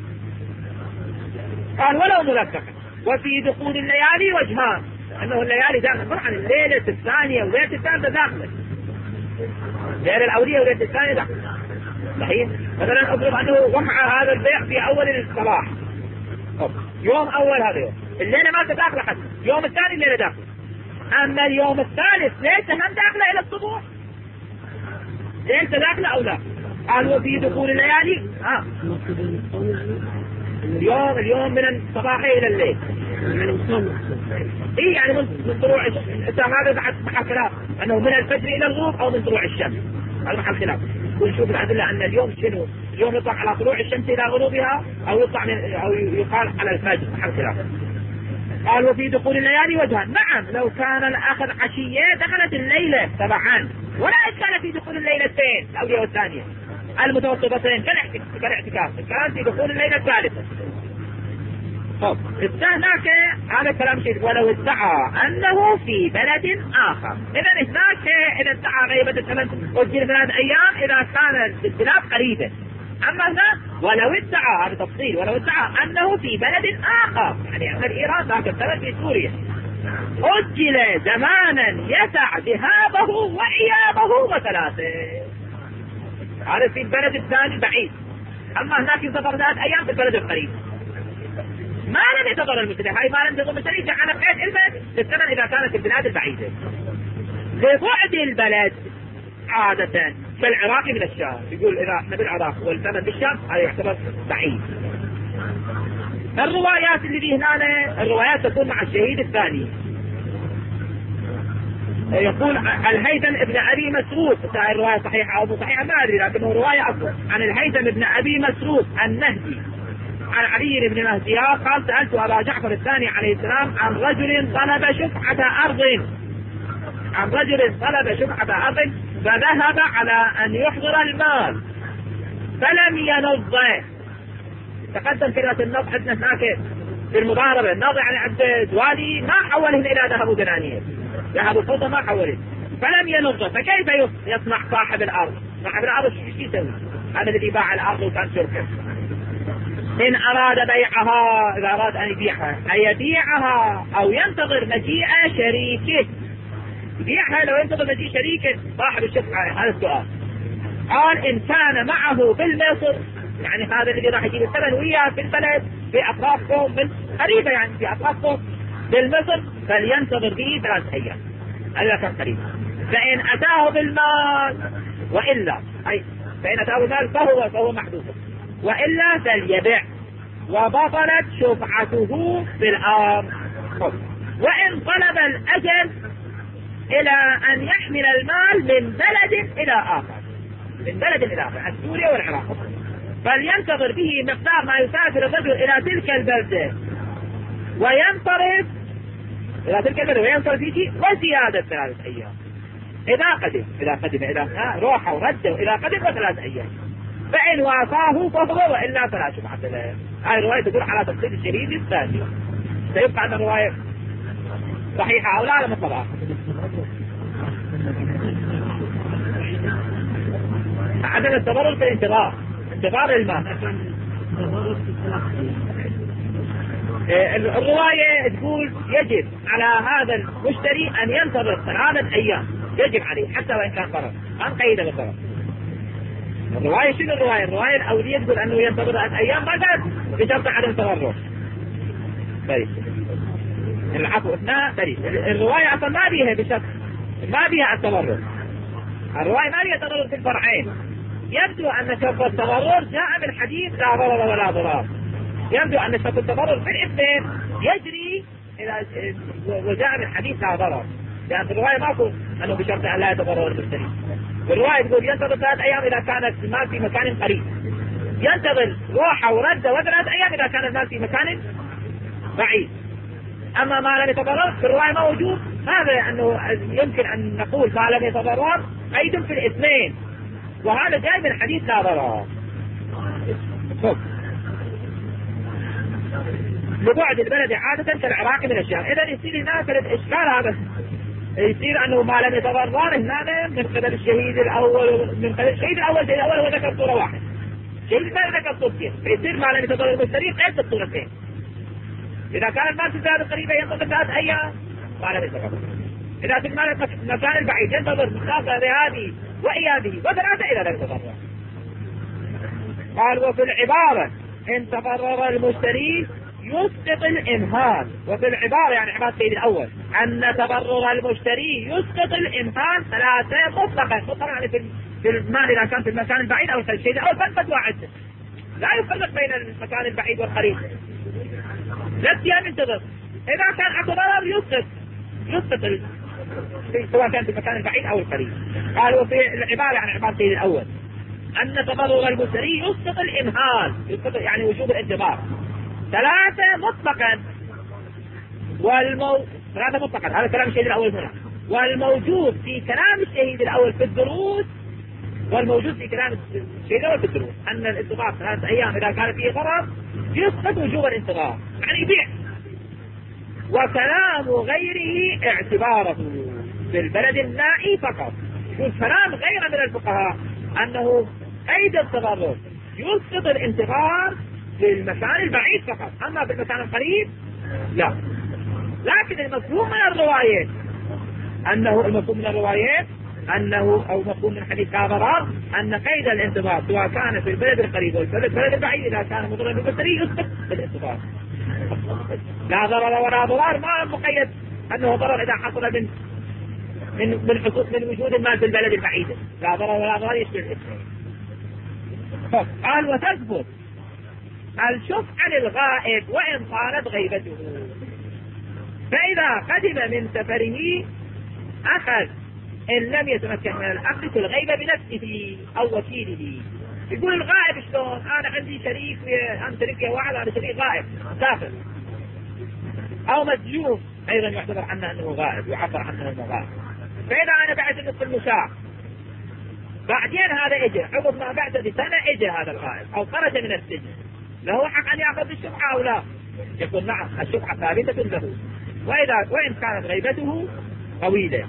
قال ولو ملفقة. وفي دخول الليالي وجهان، أنه الليالي داخل طبعا الليلة الثانية والليلة الثالثة داخلة، الليلة الأولية والليلة الثانية داخلة. صحيح؟ مثلا أفرض أنه وقع هذا البيع في أول الصباح، يوم أول هذا يوم الليلة ما داخلة حتى، يوم الثاني الليلة داخلة. أما اليوم الثالث ليس هم داخلة إلى الصبح، ليس داخلة أو لا. قال وفي دخول الليالي ها اليوم اليوم من الصباح إلى الليل، إيه يعني من طلوع الشمس. هذا بعد محل خلاف أنه من الفجر إلى الغروب أو من طلوع الشمس، هذا محل خلاف. ونشوف الأدلة أن اليوم شنو، اليوم يطلع على طلوع الشمس إلى غروبها أو يطلع من أو يقال على الفجر، محل خلاف. قال وفي دخول الليالي وجهان. نعم لو كان الآخر عشية دخلت الليلة تبعا، ولا إشكال في دخول الليلتين الأولية والثانية المتوسطتين كالاعتكاف، كان في دخول الليلة الثالثة. طب هناك هذا الكلام شيء ولو ادعى أنه في بلد آخر. إذا هناك إذا ادعى غيبة الثلاث أجل ثلاث أيام إذا كان البلاد قريبة. أما هنا ولو ادعى، هذا تفصيل، ولو ادعى أنه في بلد آخر، يعني أن إيران ذاك الثلاث في سوريا، أجل زمانا يسع ذهابه وإيابه وثلاثة، هذا في البلد الثاني بعيد. أما هناك ينتظر ثلاث أيام في البلد القريب. ما لم يتضر المسلم، هاي ما لم تضر المسلم على بحيث البلد للثمن إذا كانت البلاد البعيدة. لبعد البلد عادة كالعراق من الشام، يقول إذا احنا بالعراق والثمن بالشام هذا يعتبر بعيد. الروايات اللي هنا الروايات تكون مع الشهيد الثاني. يقول الهيثم ابن أبي مسروق، الرواية صحيحة أو مو صحيحة ما أدري، لكنه رواية أصلا عن الهيثم ابن أبي مسروق النهدي عن علي بن مهديار قال سألت أبا جعفر الثاني عليه السلام عن رجل طلب شفعة أرض عن رجل طلب شفعة أرض فذهب على أن يحضر المال فلم ينضه. تقدم كلمة النض عندنا هناك في المضاربة، النض يعني عند دوالي ما حولهن إلى ذهب ودنانير، ذهب الفضة ما حولهن، فلم ينضه. فكيف يصنع صاحب الأرض؟ صاحب الأرض شو يسوي؟ هذا الذي باع الأرض وكان شركة. إن أراد بيعها، إذا أراد أن يبيعها أن يبيعها أو ينتظر مجيء شريكه، يبيعها لو ينتظر مجيء شريكه صاحب الشفعة. هذا السؤال. قال إن كان معه بالمصر، يعني هذا الذي راح يجيب الثمن وياه في البلد في أطرافكم قريبة، يعني في أطرافكم بالمصر، فلينتظر به ثلاث أيام إذا كان قريب. فإن أتاه بالمال وإلا أي فإن أتاه بالمال فهو فهو محدود، وإلا فليبيع وبطلت شفعته بالأرض. وإن طلب الأجل إلى أن يحمل المال من بلد إلى آخر، من بلد إلى آخر، سوريا والعراق، فلينتظر به مقدار ما يسافر الرجل إلى تلك البلدة وينصرف إلى تلك البلدة وينصرف فيه وزيادة ثلاثة أيام إذا قدم إذا قدم إذا روح ورده إذا قدم وثلاث أيام. فإن وافاه فهو وإلا فلا شفعة له. هذه الرواية تدل على تفصيل الشهيد الثاني. سيبقى أن الرواية صحيحة أو لا على مطلقها. عدم التضرر في الانتظار، انتظار المال. الرواية تقول يجب على هذا المشتري أن ينتظر ثلاثة أيام، يجب عليه حتى وإن كان ضرر، أن قيد بالضرر. الرواية شنو الرواية؟ الرواية الأولية تقول أنه ينتظر ثلاثة أيام ما قالت بشرط عدم تضرر. طيب العفو اثناء طيب الرواية أصلا ما بيها بشرط، ما بيها التضرر. الرواية ما بيها تضرر في الفرعين. يبدو أن شرط التضرر جاء من حديث لا ضرر ولا ضرار. يبدو أن شرط التضرر في الاثنين يجري إلى وجاء من حديث لا ضرر، لأن في الرواية ما يقول أنه بشرط أن لا يتضرر المشتري. الرواية تقول ينتظر ثلاث أيام إذا كانت المال في مكان قريب، ينتظر روحه ورده وثلاث أيام إذا كان المال في مكان بعيد. أما ما لم يتضرر في الرواية موجود هذا أنه يمكن أن نقول ما لم يتضرر قيد في الاثنين، وهذا جاي من حديث لا ضرر. لبعد البلد عادة كالعراق من الشام. إذا يصير هناك الإشكال هذا، يصير أنه ما لم يتضرر هنا من قبل الشهيد الأول، من قبل الشهيد الأول الشهيد الأول هو ذكر صورة واحد، الشهيد الثاني ذكر صورتين، فيصير ما لم يتضرر المشتري قيد الصورتين. إذا كان المال تزاد قريبا ينتظر ثلاث أيام ما لم يتضرر. إذا في المال المكان البعيد ينتظر مسافة بهذه وإياده وثلاثة إذا لم يتضرر. قال وفي العبارة إن تضرر المشتري يسقط الإمهال. وفي العبارة يعني عبارة السيد الأول أن تضرر المشتري يسقط الإمهال ثلاثة مطلقا. مطلقا يعني في المال إذا كان في المكان البعيد أو الشيء الأول فقط واحد، لا يفرق بين المكان البعيد والقريب، لا أيام ينتظر. إذا كان أكو ضرر يسقط يسقط ال... سواء كان في المكان البعيد أو القريب. قال وفي العبارة يعني عبارة السيد الأول أن تضرر المشتري يسقط الإمهال، يسقط يعني وجوب الانتظار ثلاثة مطلقا. والمو... ثلاثة مطلقا هذا كلام الشهيد الأول هنا. والموجود في كلام الشهيد الأول في الدروس والموجود في كلام الشهيد الأول في الدروس أن الانتظار ثلاثة أيام إذا كان فيه ضرر يسقط وجوب الانتظار يعني يبيع. وكلام غيره اعتباره في البلد النائي فقط. يقول كلام غير من الفقهاء أنه قيد التضرر يسقط الانتظار في المكان البعيد فقط، أما في المكان القريب لا. لكن المفهوم من الروايات أنه المفهوم من الروايات أنه أو مفهوم من حديث لا ضرر أن قيد الانتظار سواء كان في البلد القريب أو البلد البعيد إذا كان مضرا بالمشتري يسقط الانتظار. لا ضرر ولا ضرار ما مقيد أنه ضرر إذا حصل من من من حصول من وجود المال في البلد البعيد. لا ضرر ولا ضرار يشبه الاثنين. قال وتثبت الشفعة للغائب وإن طالت غيبته. فإذا قدم من سفره أخذ إن لم يتمكن من الأخذ في الغيبة بنفسه أو وكيله. يقول الغائب شلون؟ أنا عندي شريك أنا شريك واحد أنا شريك غائب سافر أو مسجون أيضا يعتبر عنه أنه غائب يعبر عنه أنه غائب. فإذا أنا بعت نصف المشاع بعدين هذا إجا عقب ما بعت بسنة إجا هذا الغائب أو خرج من السجن له حق أن يأخذ الشفعة أو لا؟ يقول نعم الشفعة ثابتة له وإذا وإن كانت غيبته طويلة.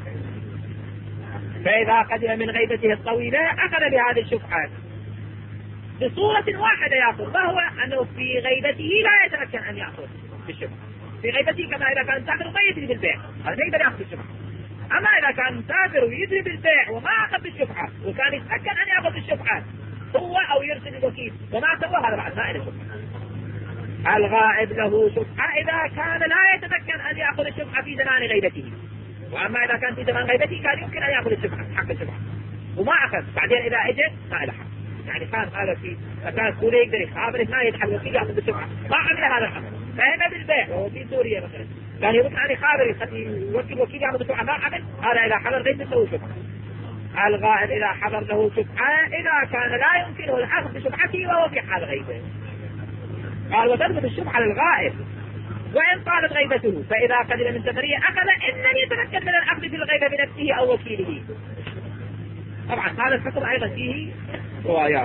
فإذا قدم من غيبته الطويلة أخذ بهذه الشفعة بصورة واحدة يأخذ، وهو أنه في غيبته لا يتمكن أن يأخذ بالشفعة. في غيبته كما إذا كان مسافر وما يدري بالبيع هذا يقدر يأخذ الشفعة. أما إذا كان مسافر ويدري بالبيع وما أخذ بالشفعة وكان يتمكن أن يأخذ الشفعة هو أو يرسل الوكيل وما سوى هذا بعد ما إلى شفعة. الغائب له شفعة إذا كان لا يتمكن أن يأخذ الشفعة في زمان غيبته، وأما إذا كان في زمان غيبته كان يمكن أن يأخذ الشفعة حق الشفعة وما أخذ بعدين إذا أجد ما له حق. يعني كان هذا في مكان سوريا يقدر يخابر ما يدخل الوكيل يأخذ الشفعة ما عمل هذا العمل. فهنا بالبيع وهو في سوريا مثلا كان يمكن أن يخابر يوكل الوكيل يأخذ الشفعة ما عمل هذا إذا حضر غيبته له شفعة. الغائب إذا حضر له شفعة إذا كان لا يمكنه الأخذ بشفعته وهو في حال غيبه. قال وتثبت الشفعة للغائب وإن طالت غيبته. فإذا قدم من سفرية أخذ إن لم يتمكن من الأخذ في الغيبة بنفسه أو وكيله. طبعا هذا الحكم أيضا فيه روايات.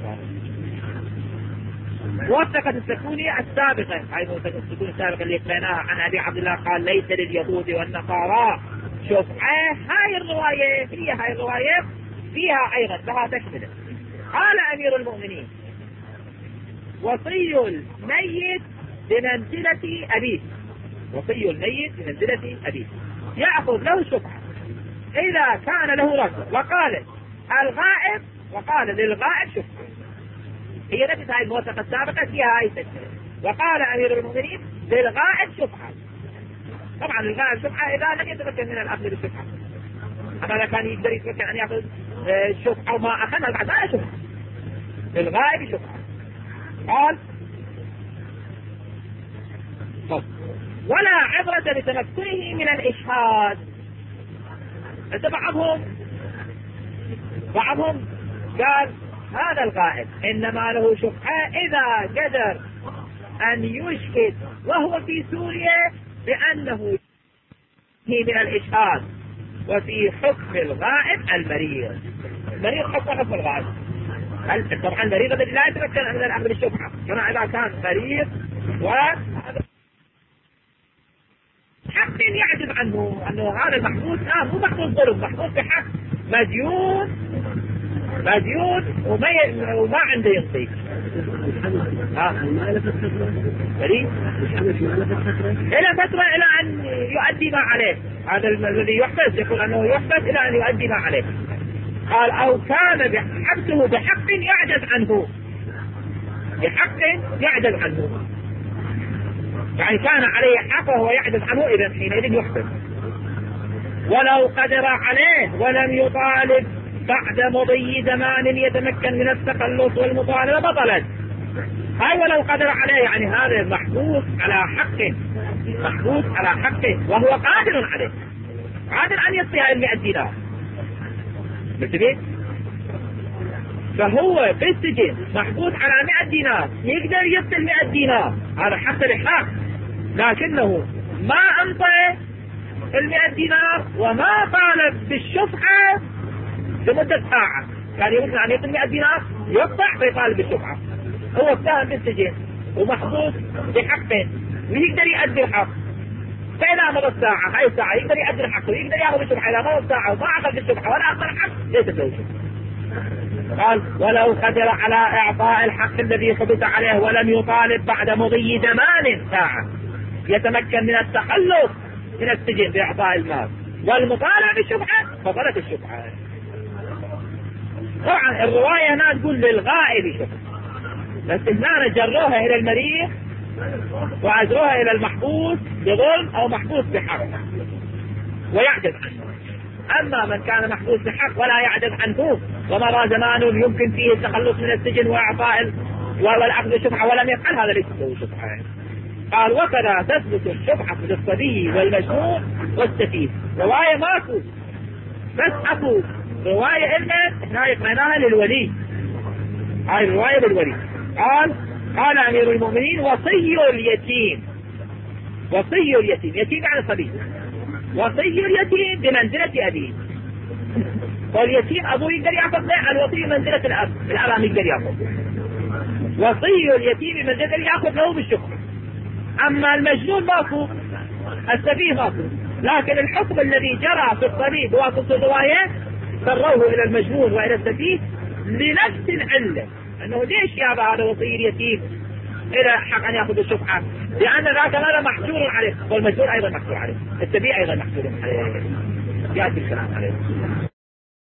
وثقت السكونية السابقة أيضا السكونية السابقة اللي قلناها عن أبي عبد الله قال ليس لليهود والنصارى شفعة. هاي الرواية هي هاي الرواية فيها أيضا لها تكملة. قال أمير المؤمنين وصي الميت بمنزلة أبيه. وصي الميت بمنزلة أبيه يأخذ له شفعة إذا كان له رجل. وقال الغائب وقال للغائب شفعة هي نفس هاي الموثقة السابقة فيها هاي تكملة. وقال أمير المؤمنين للغائب شفعة. طبعا الغائب شفعة إذا لم يتمكن من الأخذ بالشفعة. أما إذا كان يقدر يتمكن أن يأخذ الشفعة وما أخذها بعد لا شفعة. للغائب شفعة. قال ولا عبرة بتمكنه من الإشهاد. أنت بعضهم بعضهم قال هذا الغائب إنما له شفعة إذا قدر أن يشهد وهو في سوريا بأنه هي من الإشهاد. وفي حكم الغائب المريض، المريض حكم حكم الغائب. طبعا المريض الذي لا يتمكن من الأخذ بالشبهة، كما إذا كان مريض و حق يعجز عنه، أنه هذا المحبوس لا مو محبوس ظلم، محبوس بحق، مديون مديون وما ي... وما عنده ينطيك. ها مريض إلى فترة إلى أن يؤدي ما عليه. هذا الذي يحبس يقول أنه يحبس إلى أن يؤدي ما عليه. قال أو كان حبسه بحق يعجز عنه، بحق يعجز عنه، يعني كان عليه حق وهو يعجز عنه، إذا حينئذ يحبس. ولو قدر عليه ولم يطالب بعد مضي زمان يتمكن من التخلص والمطالبة بطلت. هاي ولو قدر عليه يعني هذا محبوس على حقه، محبوس على حقه وهو قادر عليه، قادر أن يعطيها المئة دينار. متفق؟ فهو في السجن محبوس على مئة دينار، يقدر يعطي المئة دينار، هذا حق الحق، لكنه ما أنطى المئة دينار وما طالب بالشفعة لمدة ساعة. كان يمكن أن يعطي المئة دينار يقطع فيطالب بالشفعة. هو اتهم بالسجن ومحبوس بحقه ويقدر يؤدي الحق، فإذا مضت ساعة، هاي الساعة يقدر يؤدي الحق ويقدر ياخذ الشبهة. إذا مضت ساعة وما أخذ بالشبهة ولا أخذ الحق ليس له شيء. قال ولو قدر على إعطاء الحق الذي حبس عليه ولم يطالب بعد مضي زمان ساعة يتمكن من التخلص من السجن بإعطاء المال والمطالبة بالشبهة فضلت الشبهة. طبعا الرواية هنا تقول للغائب شبهة، بس هنا جروها إلى المريض وعزروها إلى المحبوس بظلم أو محبوس بحق ويعجز عنه. أما من كان محبوس بحق ولا يعجز عنه ومضى زمان يمكن فيه التخلص من السجن وإعطاء والأخذ الشبهة ولم يفعل، هذا ليس له شبهة. قال وكذا تثبت الشبهة للصبي والمجنون والسفيه. رواية ماكو، بس أكو رواية إلنا احنا يقرأناها للولي، هاي الرواية للولي. قال قال أمير المؤمنين وصي اليتيم، وصي اليتيم، يتيم يعني صبي، وصي اليتيم بمنزلة أبيه. واليتيم أبوه يقدر يأخذ له، الوصي بمنزلة الأب، الأب يقدر يأخذ. وصي اليتيم بمنزلة يأخذ له بالشكر. أما المجنون ماكو، السفيه ماكو، لكن الحكم الذي جرى في الصبي بواسطة الرواية سروه إلى المجنون وإلى السفيه لنفس العلة، أنه ليش يا هذا وصي اليتيم إلى حق أن يأخذ الشفعة؟ لأن ذاك هذا محجور عليه والمجنون أيضا محجور عليه، السفيه أيضا محجور عليه. يأتي الكلام عليه.